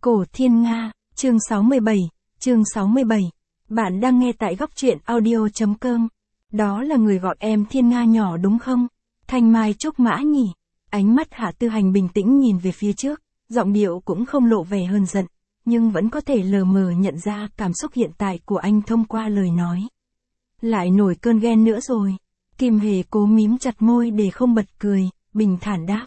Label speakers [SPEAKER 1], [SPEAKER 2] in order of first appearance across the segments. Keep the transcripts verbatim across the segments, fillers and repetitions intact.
[SPEAKER 1] Cổ Thiên Nga, chương sáu mươi bảy, chương sáu mươi bảy. Bạn đang nghe tại góc truyện audio.com. Đó là người gọi em Thiên Nga nhỏ đúng không? Thanh Mai Trúc Mã nhỉ? Ánh mắt Hạ Tư Hành bình tĩnh nhìn về phía trước, giọng điệu cũng không lộ vẻ hờn giận, nhưng vẫn có thể lờ mờ nhận ra cảm xúc hiện tại của anh thông qua lời nói. Lại nổi cơn ghen nữa rồi. Kim Hề cố mím chặt môi để không bật cười, bình thản đáp.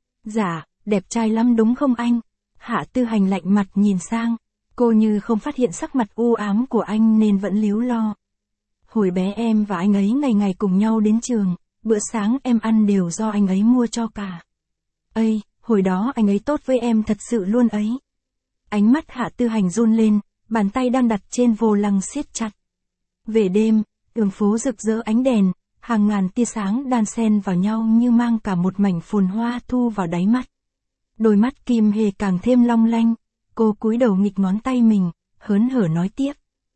[SPEAKER 1] Dạ, đẹp trai lắm đúng không anh? Hạ Tư Hành lạnh mặt nhìn sang, cô như không phát hiện sắc mặt u ám của anh nên vẫn líu lo. Hồi bé em và anh ấy ngày ngày cùng nhau đến trường, bữa sáng em ăn đều do anh ấy mua cho cả. Ây, hồi đó anh ấy tốt với em thật sự luôn ấy. Ánh mắt Hạ Tư Hành run lên, bàn tay đang đặt trên vô lăng siết chặt. Về đêm, đường phố rực rỡ ánh đèn, hàng ngàn tia sáng đan xen vào nhau như mang cả một mảnh phồn hoa thu vào đáy mắt. Đôi mắt Kim Hề càng thêm long lanh, cô cúi đầu nghịch ngón tay mình, hớn hở nói tiếp.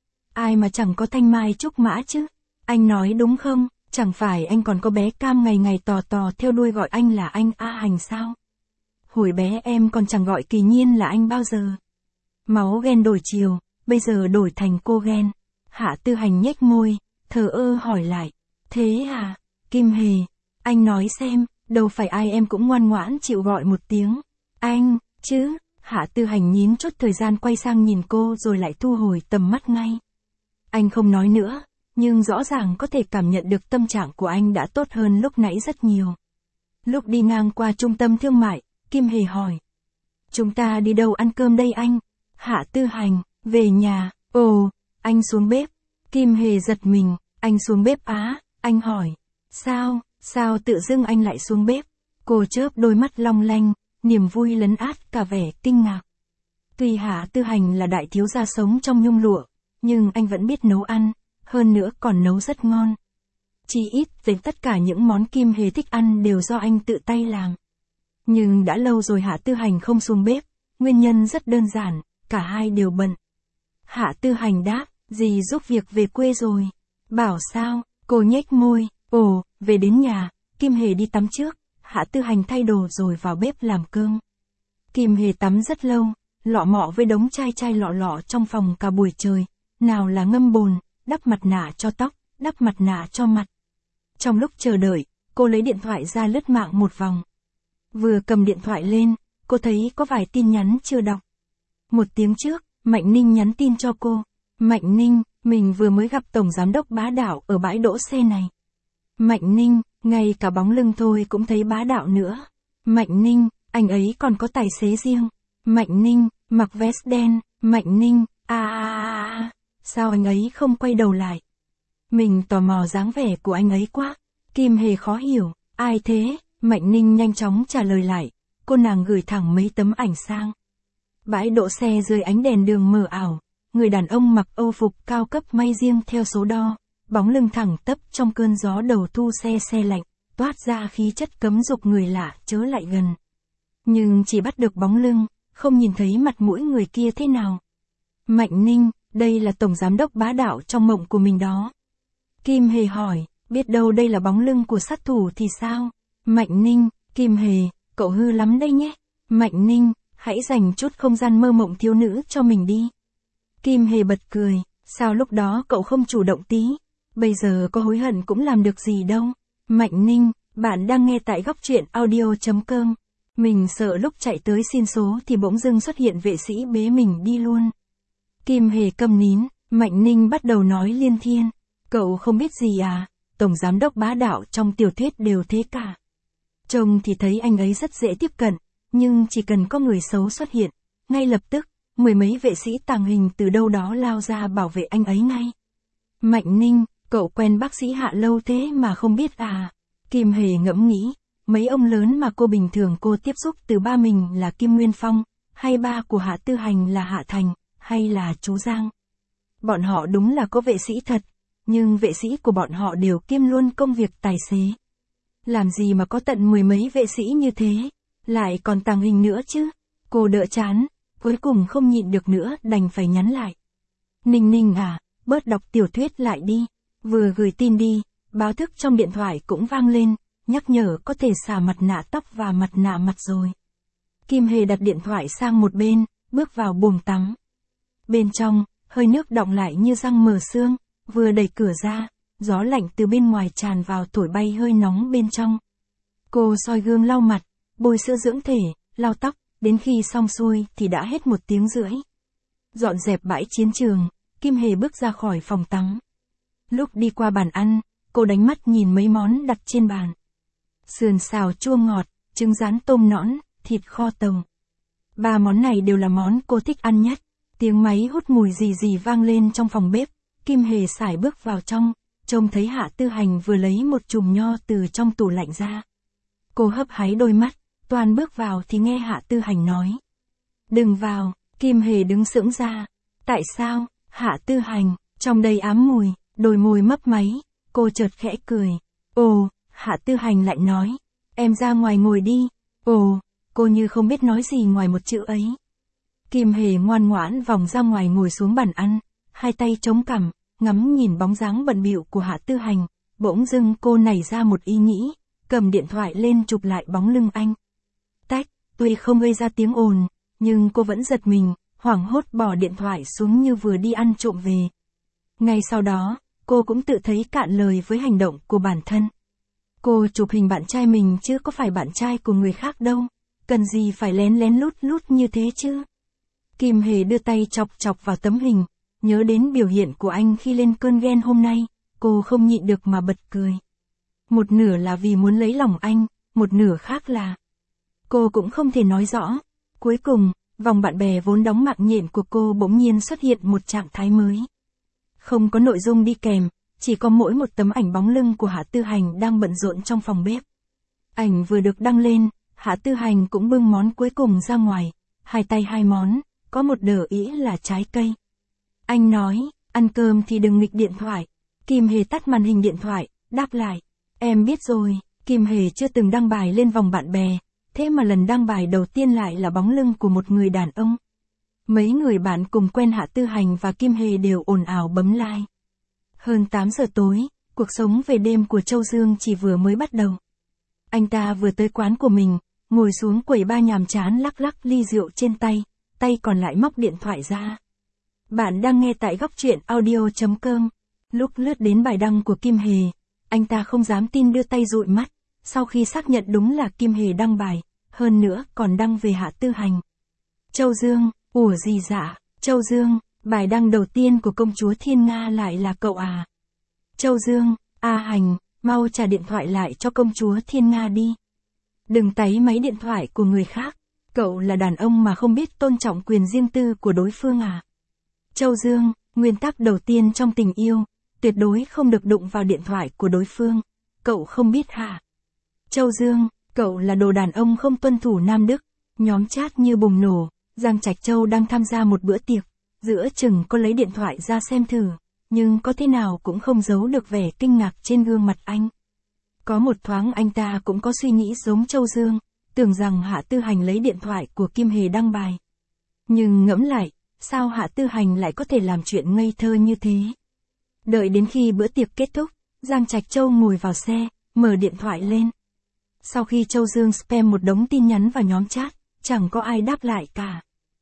[SPEAKER 1] Ai mà chẳng có Thanh Mai Trúc Mã chứ? Anh nói đúng không? Chẳng phải anh còn có bé Cam ngày ngày tò tò theo đuôi gọi anh là anh A Hành sao? Hồi bé em còn chẳng gọi Kỳ Nhiên là anh bao giờ. Máu ghen đổi chiều, bây giờ đổi thành cô ghen. Hạ Tư Hành nhếch môi, thờ ơ hỏi lại. Thế à? Kim Hề, anh nói xem, đâu phải ai em cũng ngoan ngoãn chịu gọi một tiếng. Anh, chứ? Hạ Tư Hành nhín chút thời gian quay sang nhìn cô rồi lại thu hồi tầm mắt ngay. Anh không nói nữa, nhưng rõ ràng có thể cảm nhận được tâm trạng của anh đã tốt hơn lúc nãy rất nhiều. Lúc đi ngang qua trung tâm thương mại, Kim Hề hỏi. Chúng ta đi đâu ăn cơm đây anh? Hạ Tư Hành, về nhà. Ồ, anh xuống bếp. Kim Hề giật mình, anh xuống bếp á? Anh hỏi. Sao, sao tự dưng anh lại xuống bếp? Cô chớp đôi mắt long lanh, niềm vui lấn át cả vẻ kinh ngạc. Tuy Hạ Tư Hành là đại thiếu gia sống trong nhung lụa, nhưng anh vẫn biết nấu ăn, hơn nữa còn nấu rất ngon. Chỉ ít về tất cả những món Kim Hề thích ăn đều do anh tự tay làm. Nhưng đã lâu rồi Hạ Tư Hành không xuống bếp, nguyên nhân rất đơn giản, cả hai đều bận. Hạ Tư Hành đáp, dì giúp việc về quê rồi. Bảo sao? Cô nhếch môi, ồ, về đến nhà, Kim Hề đi tắm trước, Hạ Tư Hành thay đồ rồi vào bếp làm cơm. Kim Hề tắm rất lâu, lọ mọ với đống chai chai lọ lọ trong phòng cả buổi trời, nào là ngâm bồn, đắp mặt nạ cho tóc, đắp mặt nạ cho mặt. Trong lúc chờ đợi, cô lấy điện thoại ra lướt mạng một vòng. Vừa cầm điện thoại lên, cô thấy có vài tin nhắn chưa đọc. Một tiếng trước, Mạnh Ninh nhắn tin cho cô. Mạnh Ninh, mình vừa mới gặp Tổng Giám đốc bá đạo ở bãi đỗ xe này. Mạnh Ninh, ngay cả bóng lưng thôi cũng thấy bá đạo nữa. Mạnh Ninh, anh ấy còn có tài xế riêng. Mạnh Ninh, mặc vest đen. Mạnh Ninh, à à à à, sao anh ấy không quay đầu lại? Mình tò mò dáng vẻ của anh ấy quá. Kim Hề khó hiểu, ai thế? Mạnh Ninh nhanh chóng trả lời lại, cô nàng gửi thẳng mấy tấm ảnh sang. Bãi đỗ xe dưới ánh đèn đường mờ ảo, người đàn ông mặc âu phục cao cấp may riêng theo số đo, bóng lưng thẳng tắp trong cơn gió đầu thu xe xe lạnh, toát ra khí chất cấm dục người lạ chớ lại gần. Nhưng chỉ bắt được bóng lưng, không nhìn thấy mặt mũi người kia thế nào. Mạnh Ninh, đây là Tổng Giám đốc bá đạo trong mộng của mình đó. Kim Hề hỏi, biết đâu đây là bóng lưng của sát thủ thì sao? Mạnh Ninh, Kim Hề, cậu hư lắm đây nhé. Mạnh Ninh, hãy dành chút không gian mơ mộng thiếu nữ cho mình đi. Kim Hề bật cười, sao lúc đó cậu không chủ động tí? Bây giờ có hối hận cũng làm được gì đâu. Mạnh Ninh, bạn đang nghe tại góc truyện audio.com. Mình sợ lúc chạy tới xin số thì bỗng dưng xuất hiện vệ sĩ bế mình đi luôn. Kim Hề câm nín, Mạnh Ninh bắt đầu nói liên thiên. Cậu không biết gì à, Tổng Giám đốc bá đạo trong tiểu thuyết đều thế cả. Trông thì thấy anh ấy rất dễ tiếp cận, nhưng chỉ cần có người xấu xuất hiện, ngay lập tức, mười mấy vệ sĩ tàng hình từ đâu đó lao ra bảo vệ anh ấy ngay. Mạnh Ninh, cậu quen bác sĩ Hạ lâu thế mà không biết à? Kim Hề ngẫm nghĩ, mấy ông lớn mà cô bình thường cô tiếp xúc từ ba mình là Kim Nguyên Phong, hay ba của Hạ Tư Hành là Hạ Thành, hay là chú Giang. Bọn họ đúng là có vệ sĩ thật, nhưng vệ sĩ của bọn họ đều kiêm luôn công việc tài xế. Làm gì mà có tận mười mấy vệ sĩ như thế, lại còn tàng hình nữa chứ? Cô đỡ chán, cuối cùng không nhịn được nữa đành phải nhắn lại. Ninh Ninh à, bớt đọc tiểu thuyết lại đi. Vừa gửi tin đi, báo thức trong điện thoại cũng vang lên, nhắc nhở có thể xả mặt nạ tóc và mặt nạ mặt rồi. Kim Hề đặt điện thoại sang một bên, bước vào buồng tắm. Bên trong, hơi nước đọng lại như răng mờ xương, vừa đẩy cửa ra, gió lạnh từ bên ngoài tràn vào thổi bay hơi nóng bên trong. Cô soi gương lau mặt, bôi sữa dưỡng thể, lau tóc, đến khi xong xuôi thì đã hết một tiếng rưỡi. Dọn dẹp bãi chiến trường, Kim Hề bước ra khỏi phòng tắm. Lúc đi qua bàn ăn, cô đánh mắt nhìn mấy món đặt trên bàn. Sườn xào chua ngọt, trứng rán tôm nõn, thịt kho tàu. Ba món này đều là món cô thích ăn nhất. Tiếng máy hút mùi gì gì vang lên trong phòng bếp, Kim Hề sải bước vào trong, trông thấy Hạ Tư Hành vừa lấy một chùm nho từ trong tủ lạnh ra. Cô hấp háy đôi mắt, toàn bước vào thì nghe Hạ Tư Hành nói. Đừng vào, Kim Hề đứng sững ra. Tại sao, Hạ Tư Hành, trong đây ám mùi, đôi môi mấp máy, cô chợt khẽ cười. Ồ, Hạ Tư Hành lại nói, em ra ngoài ngồi đi. Ồ, cô như không biết nói gì ngoài một chữ ấy. Kim Hề ngoan ngoãn vòng ra ngoài ngồi xuống bàn ăn, hai tay chống cằm, ngắm nhìn bóng dáng bận bịu của Hạ Tư Hành, bỗng dưng cô nảy ra một ý nghĩ, cầm điện thoại lên chụp lại bóng lưng anh. Tách, tuy không gây ra tiếng ồn, nhưng cô vẫn giật mình, hoảng hốt bỏ điện thoại xuống như vừa đi ăn trộm về. Ngay sau đó, cô cũng tự thấy cạn lời với hành động của bản thân. Cô chụp hình bạn trai mình chứ có phải bạn trai của người khác đâu, cần gì phải lén lén lút lút như thế chứ. Kim Hề đưa tay chọc chọc vào tấm hình, nhớ đến biểu hiện của anh khi lên cơn ghen hôm nay, cô không nhịn được mà bật cười. Một nửa là vì muốn lấy lòng anh, một nửa khác là... Cô cũng không thể nói rõ. Cuối cùng, vòng bạn bè vốn đóng mạng nhện của cô bỗng nhiên xuất hiện một trạng thái mới. Không có nội dung đi kèm, chỉ có mỗi một tấm ảnh bóng lưng của Hạ Tư Hành đang bận rộn trong phòng bếp. Ảnh vừa được đăng lên, Hạ Tư Hành cũng bưng món cuối cùng ra ngoài, hai tay hai món, có một đờ ĩa là trái cây. Anh nói, ăn cơm thì đừng nghịch điện thoại. Kim Hề tắt màn hình điện thoại, đáp lại. Em biết rồi, Kim Hề chưa từng đăng bài lên vòng bạn bè, thế mà lần đăng bài đầu tiên lại là bóng lưng của một người đàn ông. Mấy người bạn cùng quen Hạ Tư Hành và Kim Hề đều ồn ào bấm like. Hơn tám giờ tối, cuộc sống về đêm của Châu Dương chỉ vừa mới bắt đầu. Anh ta vừa tới quán của mình, ngồi xuống quầy ba nhàm chán lắc lắc ly rượu trên tay, tay còn lại móc điện thoại ra. Bạn đang nghe tại góc truyện audio chấm com. Lúc lướt đến bài đăng của Kim Hề, anh ta không dám tin đưa tay dụi mắt, sau khi xác nhận đúng là Kim Hề đăng bài, hơn nữa còn đăng về Hạ Tư Hành. Châu Dương, ủa gì dạ, Châu Dương, bài đăng đầu tiên của công chúa Thiên Nga lại là cậu à. Châu Dương, A Hành, mau trả điện thoại lại cho công chúa Thiên Nga đi. Đừng táy máy điện thoại của người khác, cậu là đàn ông mà không biết tôn trọng quyền riêng tư của đối phương à. Châu Dương, nguyên tắc đầu tiên trong tình yêu, tuyệt đối không được đụng vào điện thoại của đối phương, cậu không biết hả? Châu Dương, cậu là đồ đàn ông không tuân thủ nam đức, nhóm chat như bùng nổ, Giang Trạch Châu đang tham gia một bữa tiệc, giữa chừng có lấy điện thoại ra xem thử, nhưng có thế nào cũng không giấu được vẻ kinh ngạc trên gương mặt anh. Có một thoáng anh ta cũng có suy nghĩ giống Châu Dương, tưởng rằng Hạ Tư Hành lấy điện thoại của Kim Hề đăng bài. Nhưng ngẫm lại, sao Hạ Tư Hành lại có thể làm chuyện ngây thơ như thế? Đợi đến khi bữa tiệc kết thúc, Giang Trạch Châu ngồi vào xe, mở điện thoại lên. Sau khi Châu Dương spam một đống tin nhắn vào nhóm chat, chẳng có ai đáp lại cả.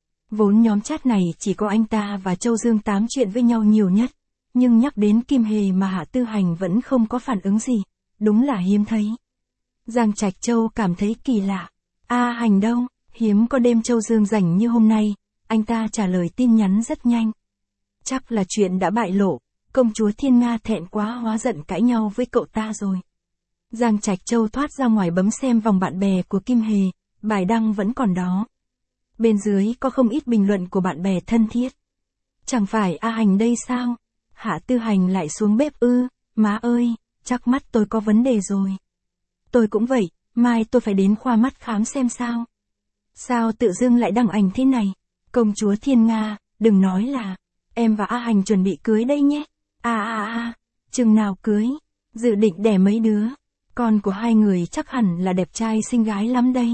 [SPEAKER 1] Vốn nhóm chat này chỉ có anh ta và Châu Dương tám chuyện với nhau nhiều nhất, nhưng nhắc đến Kim Hề mà Hạ Tư Hành vẫn không có phản ứng gì, đúng là hiếm thấy. Giang Trạch Châu cảm thấy kỳ lạ. A Hành đâu, hiếm có đêm Châu Dương rảnh như hôm nay, anh ta trả lời tin nhắn rất nhanh. Chắc là chuyện đã bại lộ, công chúa Thiên Nga thẹn quá hóa giận cãi nhau với cậu ta rồi. Giang Trạch Châu thoát ra ngoài bấm xem vòng bạn bè của Kim Hề, bài đăng vẫn còn đó. Bên dưới có không ít bình luận của bạn bè thân thiết. Chẳng phải A Hành đây sao? Hạ Tư Hành lại xuống bếp ư? Má ơi, chắc mắt tôi có vấn đề rồi. Tôi cũng vậy, mai tôi phải đến khoa mắt khám xem sao. Sao tự dưng lại đăng ảnh thế này? Công chúa Thiên Nga, đừng nói là em và A Hành chuẩn bị cưới đây nhé. À à à, chừng nào cưới? Dự định đẻ mấy đứa? Con của hai người chắc hẳn là đẹp trai xinh gái lắm đây.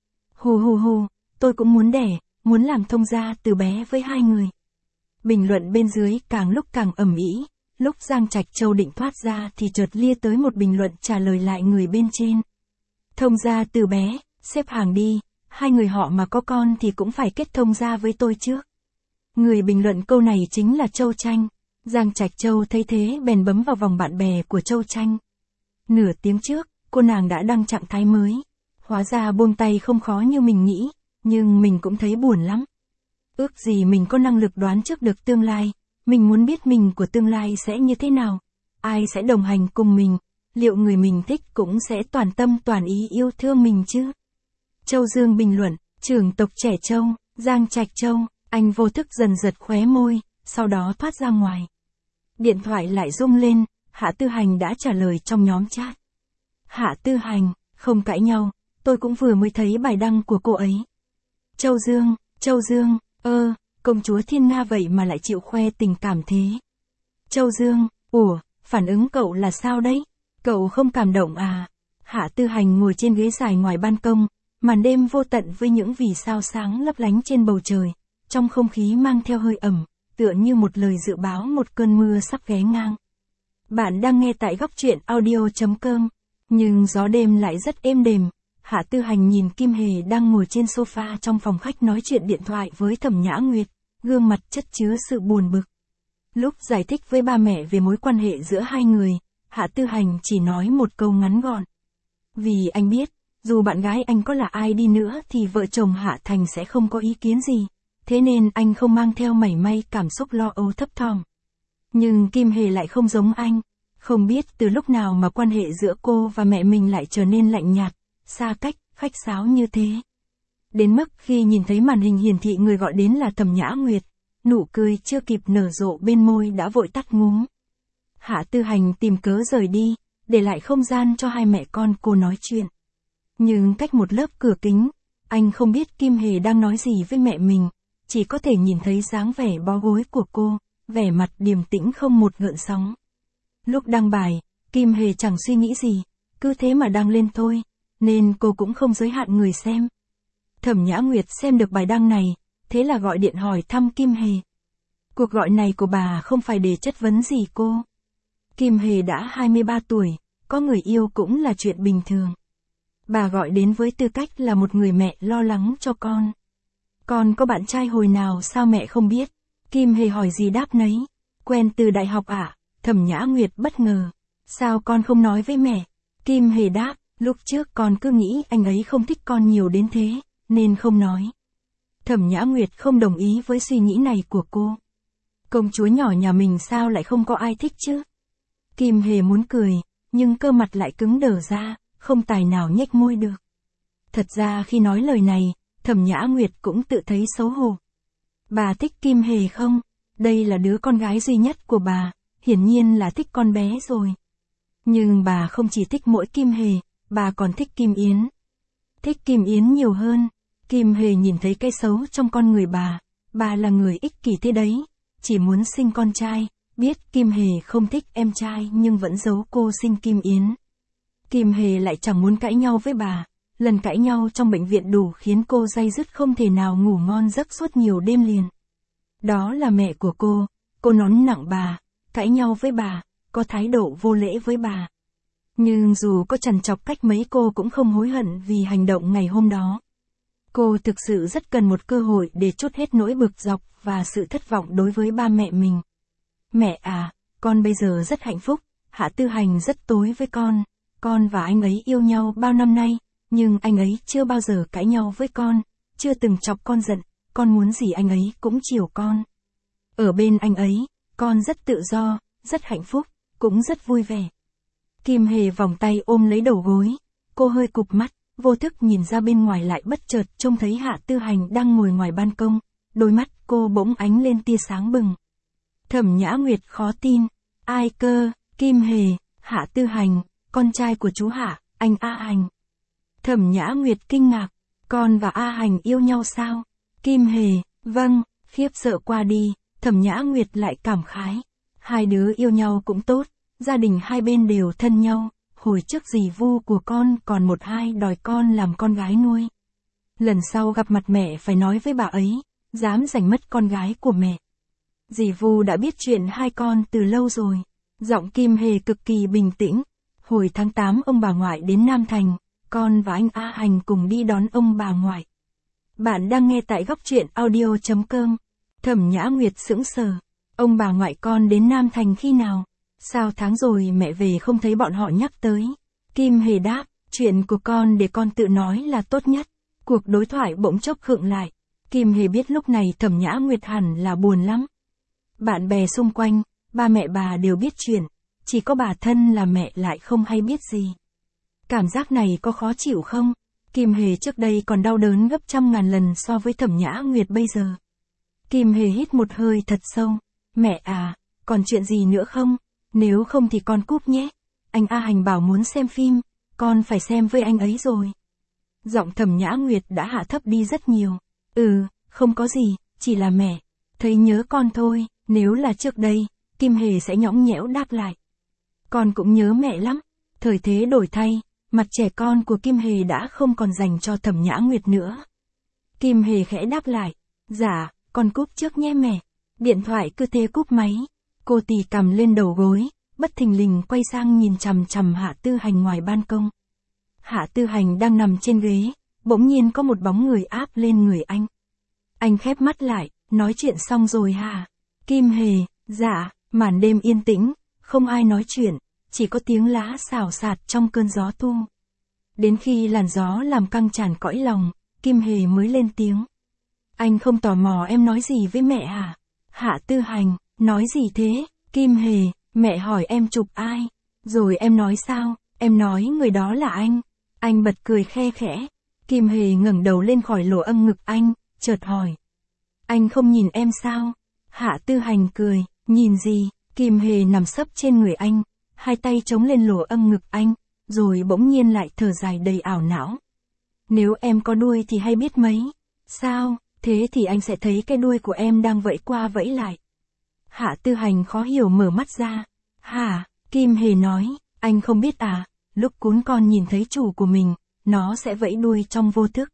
[SPEAKER 1] Hù hù hù, tôi cũng muốn đẻ, muốn làm thông gia từ bé với hai người. Bình luận bên dưới càng lúc càng ầm ĩ, lúc Giang Trạch Châu định thoát ra thì chợt lia tới một bình luận trả lời lại người bên trên. Thông gia từ bé, xếp hàng đi, hai người họ mà có con thì cũng phải kết thông gia với tôi trước. Người bình luận câu này chính là Châu Tranh. Giang Trạch Châu thấy thế bèn bấm vào vòng bạn bè của Châu Tranh. Nửa tiếng trước, cô nàng đã đăng trạng thái mới. Hóa ra buông tay không khó như mình nghĩ, nhưng mình cũng thấy buồn lắm. Ước gì mình có năng lực đoán trước được tương lai, mình muốn biết mình của tương lai sẽ như thế nào, ai sẽ đồng hành cùng mình, liệu người mình thích cũng sẽ toàn tâm toàn ý yêu thương mình chứ. Châu Dương bình luận, trưởng tộc trẻ Châu, Giang Trạch Châu, anh vô thức dần giật khóe môi, sau đó thoát ra ngoài. Điện thoại lại rung lên, Hạ Tư Hành đã trả lời trong nhóm chat. Hạ Tư Hành, không cãi nhau, tôi cũng vừa mới thấy bài đăng của cô ấy. Châu Dương, Châu Dương, ơ, công chúa Thiên Nga vậy mà lại chịu khoe tình cảm thế. Châu Dương, ủa, phản ứng cậu là sao đấy? Cậu không cảm động à? Hạ Tư Hành ngồi trên ghế dài ngoài ban công, màn đêm vô tận với những vì sao sáng lấp lánh trên bầu trời, trong không khí mang theo hơi ẩm, tựa như một lời dự báo một cơn mưa sắp ghé ngang. Bạn đang nghe tại góc truyện audio chấm com, nhưng gió đêm lại rất êm đềm. Hạ Tư Hành nhìn Kim Hề đang ngồi trên sofa trong phòng khách nói chuyện điện thoại với Thẩm Nhã Nguyệt, gương mặt chất chứa sự buồn bực. Lúc giải thích với ba mẹ về mối quan hệ giữa hai người, Hạ Tư Hành chỉ nói một câu ngắn gọn. Vì anh biết, dù bạn gái anh có là ai đi nữa thì vợ chồng Hạ Thành sẽ không có ý kiến gì, thế nên anh không mang theo mảy may cảm xúc lo âu thấp thỏm. Nhưng Kim Hề lại không giống anh, không biết từ lúc nào mà quan hệ giữa cô và mẹ mình lại trở nên lạnh nhạt, xa cách, khách sáo như thế. Đến mức khi nhìn thấy màn hình hiển thị người gọi đến là Thẩm Nhã Nguyệt, nụ cười chưa kịp nở rộ bên môi đã vội tắt ngúm. Hạ Tư Hành tìm cớ rời đi, để lại không gian cho hai mẹ con cô nói chuyện. Nhưng cách một lớp cửa kính, anh không biết Kim Hề đang nói gì với mẹ mình, chỉ có thể nhìn thấy dáng vẻ bó gối của cô, vẻ mặt điềm tĩnh không một gợn sóng. Lúc đăng bài, Kim Hề chẳng suy nghĩ gì, cứ thế mà đăng lên thôi, nên cô cũng không giới hạn người xem. Thẩm Nhã Nguyệt xem được bài đăng này, thế là gọi điện hỏi thăm Kim Hề. Cuộc gọi này của bà không phải để chất vấn gì cô. Kim Hề đã hai mươi ba tuổi, có người yêu cũng là chuyện bình thường. Bà gọi đến với tư cách là một người mẹ lo lắng cho con. Con có bạn trai hồi nào sao mẹ không biết? Kim Hề hỏi gì đáp nấy. Quen từ đại học à? Thẩm Nhã Nguyệt bất ngờ. Sao con không nói với mẹ? Kim Hề đáp, lúc trước con cứ nghĩ anh ấy không thích con nhiều đến thế, nên không nói. Thẩm Nhã Nguyệt không đồng ý với suy nghĩ này của cô. Công chúa nhỏ nhà mình sao lại không có ai thích chứ? Kim Hề muốn cười, nhưng cơ mặt lại cứng đờ ra, không tài nào nhếch môi được. Thật ra khi nói lời này, Thẩm Nhã Nguyệt cũng tự thấy xấu hổ. Bà thích Kim Hề không? Đây là đứa con gái duy nhất của bà, hiển nhiên là thích con bé rồi. Nhưng bà không chỉ thích mỗi Kim Hề, bà còn thích Kim Yến. Thích Kim Yến nhiều hơn. Kim Hề nhìn thấy cái xấu trong con người bà, bà là người ích kỷ thế đấy, chỉ muốn sinh con trai, biết Kim Hề không thích em trai nhưng vẫn giấu cô sinh Kim Yến. Kim Hề lại chẳng muốn cãi nhau với bà, lần cãi nhau trong bệnh viện đủ khiến cô day dứt không thể nào ngủ ngon giấc suốt nhiều đêm liền. Đó là mẹ của cô, cô nón nặng bà, cãi nhau với bà, có thái độ vô lễ với bà. Nhưng dù có trằn trọc cách mấy cô cũng không hối hận vì hành động ngày hôm đó. Cô thực sự rất cần một cơ hội để trút hết nỗi bực dọc và sự thất vọng đối với ba mẹ mình. Mẹ à, con bây giờ rất hạnh phúc, Hạ Tư Hành rất tối với con, con và anh ấy yêu nhau bao năm nay, nhưng anh ấy chưa bao giờ cãi nhau với con, chưa từng chọc con giận, con muốn gì anh ấy cũng chiều con. Ở bên anh ấy, con rất tự do, rất hạnh phúc, cũng rất vui vẻ. Kim Hề vòng tay ôm lấy đầu gối, cô hơi cụp mắt, vô thức nhìn ra bên ngoài lại bất chợt trông thấy Hạ Tư Hành đang ngồi ngoài ban công, đôi mắt cô bỗng ánh lên tia sáng bừng. Thẩm Nhã Nguyệt khó tin, ai cơ? Kim Hề, Hạ Tư Hành, con trai của chú Hạ, anh A Hành. Thẩm Nhã Nguyệt kinh ngạc, con và A Hành yêu nhau sao? Kim Hề, vâng, khiếp sợ qua đi, Thẩm Nhã Nguyệt lại cảm khái. Hai đứa yêu nhau cũng tốt, gia đình hai bên đều thân nhau, hồi trước dì Vu của con còn một hai đòi con làm con gái nuôi. Lần sau gặp mặt mẹ phải nói với bà ấy, dám giành mất con gái của mẹ. Dì Vu đã biết chuyện hai con từ lâu rồi. Giọng Kim Hề cực kỳ bình tĩnh. Hồi tháng tám ông bà ngoại đến Nam Thành, con và anh A Hành cùng đi đón ông bà ngoại. Bạn đang nghe tại góc truyện audio.com. Thẩm Nhã Nguyệt sững sờ. Ông bà ngoại con đến Nam Thành khi nào? Sao tháng rồi mẹ về không thấy bọn họ nhắc tới? Kim Hề đáp, chuyện của con để con tự nói là tốt nhất. Cuộc đối thoại bỗng chốc khựng lại. Kim Hề biết lúc này Thẩm Nhã Nguyệt hẳn là buồn lắm. Bạn bè xung quanh, ba mẹ bà đều biết chuyện. Chỉ có bà thân là mẹ lại không hay biết gì. Cảm giác này có khó chịu không? Kim Hề trước đây còn đau đớn gấp trăm ngàn lần so với Thẩm Nhã Nguyệt bây giờ. Kim Hề hít một hơi thật sâu. Mẹ à, còn chuyện gì nữa không? Nếu không thì con cúp nhé. Anh A Hành bảo muốn xem phim, con phải xem với anh ấy rồi. Giọng Thẩm Nhã Nguyệt đã hạ thấp đi rất nhiều. Ừ, không có gì, chỉ là mẹ. Thấy nhớ con thôi, nếu là trước đây, Kim Hề sẽ nhõng nhẽo đáp lại. Con cũng nhớ mẹ lắm. Thời thế đổi thay, mặt trẻ con của Kim Hề đã không còn dành cho Thẩm Nhã Nguyệt nữa. Kim Hề khẽ đáp lại. Dạ, con cúp trước nhé mẹ. Điện thoại cứ thế cúp máy. Cô tì cầm lên đầu gối, bất thình lình quay sang nhìn chằm chằm Hạ Tư Hành ngoài ban công. Hạ Tư Hành đang nằm trên ghế, bỗng nhiên có một bóng người áp lên người anh. Anh khép mắt lại, nói chuyện xong rồi hả? Kim Hề, dạ, màn đêm yên tĩnh, không ai nói chuyện, chỉ có tiếng lá xào xạc trong cơn gió tu. Đến khi làn gió làm căng tràn cõi lòng, Kim Hề mới lên tiếng. Anh không tò mò em nói gì với mẹ hả? Hạ Tư Hành, nói gì thế? Kim Hề, mẹ hỏi em chụp ai? Rồi em nói sao? Em nói người đó là anh. Anh bật cười khe khẽ. Kim Hề ngẩng đầu lên khỏi lỗ âm ngực anh, chợt hỏi. Anh không nhìn em sao? Hạ Tư Hành cười, nhìn gì? Kim Hề nằm sấp trên người anh, hai tay chống lên lỗ âm ngực anh, rồi bỗng nhiên lại thở dài đầy ảo não. Nếu em có đuôi thì hay biết mấy. Sao? Thế thì anh sẽ thấy cái đuôi của em đang vẫy qua vẫy lại. Hạ Tư Hành khó hiểu mở mắt ra. Hả? Kim Hề nói, anh không biết à, lúc cún con nhìn thấy chủ của mình, nó sẽ vẫy đuôi trong vô thức.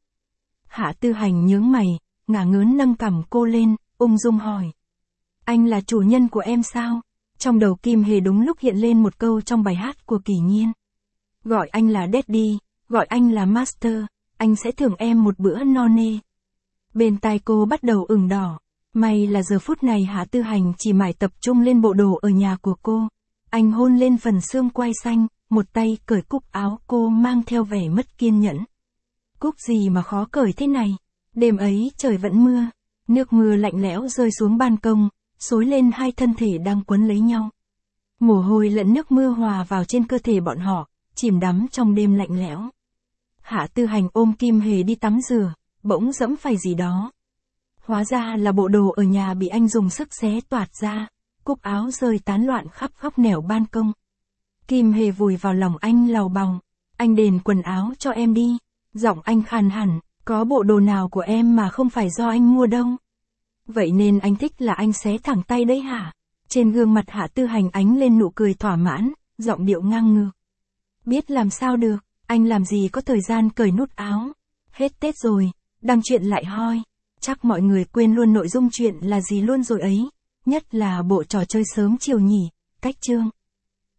[SPEAKER 1] Hạ Tư Hành nhướng mày, ngả ngớn nâng cằm cô lên, ung dung hỏi. Anh là chủ nhân của em sao? Trong đầu Kim Hề đúng lúc hiện lên một câu trong bài hát của Kỷ Nhiên. Gọi anh là Daddy, gọi anh là Master, anh sẽ thưởng em một bữa no nê. Bên tai cô bắt đầu ửng đỏ. May là giờ phút này Hạ Tư Hành chỉ mải tập trung lên bộ đồ ở nhà của cô. Anh hôn lên phần xương quai xanh, một tay cởi cúc áo cô mang theo vẻ mất kiên nhẫn. Cúc gì mà khó cởi thế này? Đêm ấy trời vẫn mưa, nước mưa lạnh lẽo rơi xuống ban công, xối lên hai thân thể đang quấn lấy nhau. Mồ hôi lẫn nước mưa hòa vào trên cơ thể bọn họ, chìm đắm trong đêm lạnh lẽo. Hạ Tư Hành ôm Kim Hề đi tắm rửa, bỗng dẫm phải gì đó. Hóa ra là bộ đồ ở nhà bị anh dùng sức xé toạc ra, cúc áo rơi tán loạn khắp góc nẻo ban công. Kim Hề vùi vào lòng anh lầu bòng. Anh đền quần áo cho em đi. Giọng anh khàn hẳn, có bộ đồ nào của em mà không phải do anh mua đâu. Vậy nên anh thích là anh xé thẳng tay đấy hả? Trên gương mặt Hạ Tư Hành ánh lên nụ cười thỏa mãn, giọng điệu ngang ngược. Biết làm sao được, anh làm gì có thời gian cởi nút áo. Hết Tết rồi, đăng chuyện lại hoi. Chắc mọi người quên luôn nội dung chuyện là gì luôn rồi ấy. Nhất là bộ trò chơi sớm chiều nhỉ, cách chương.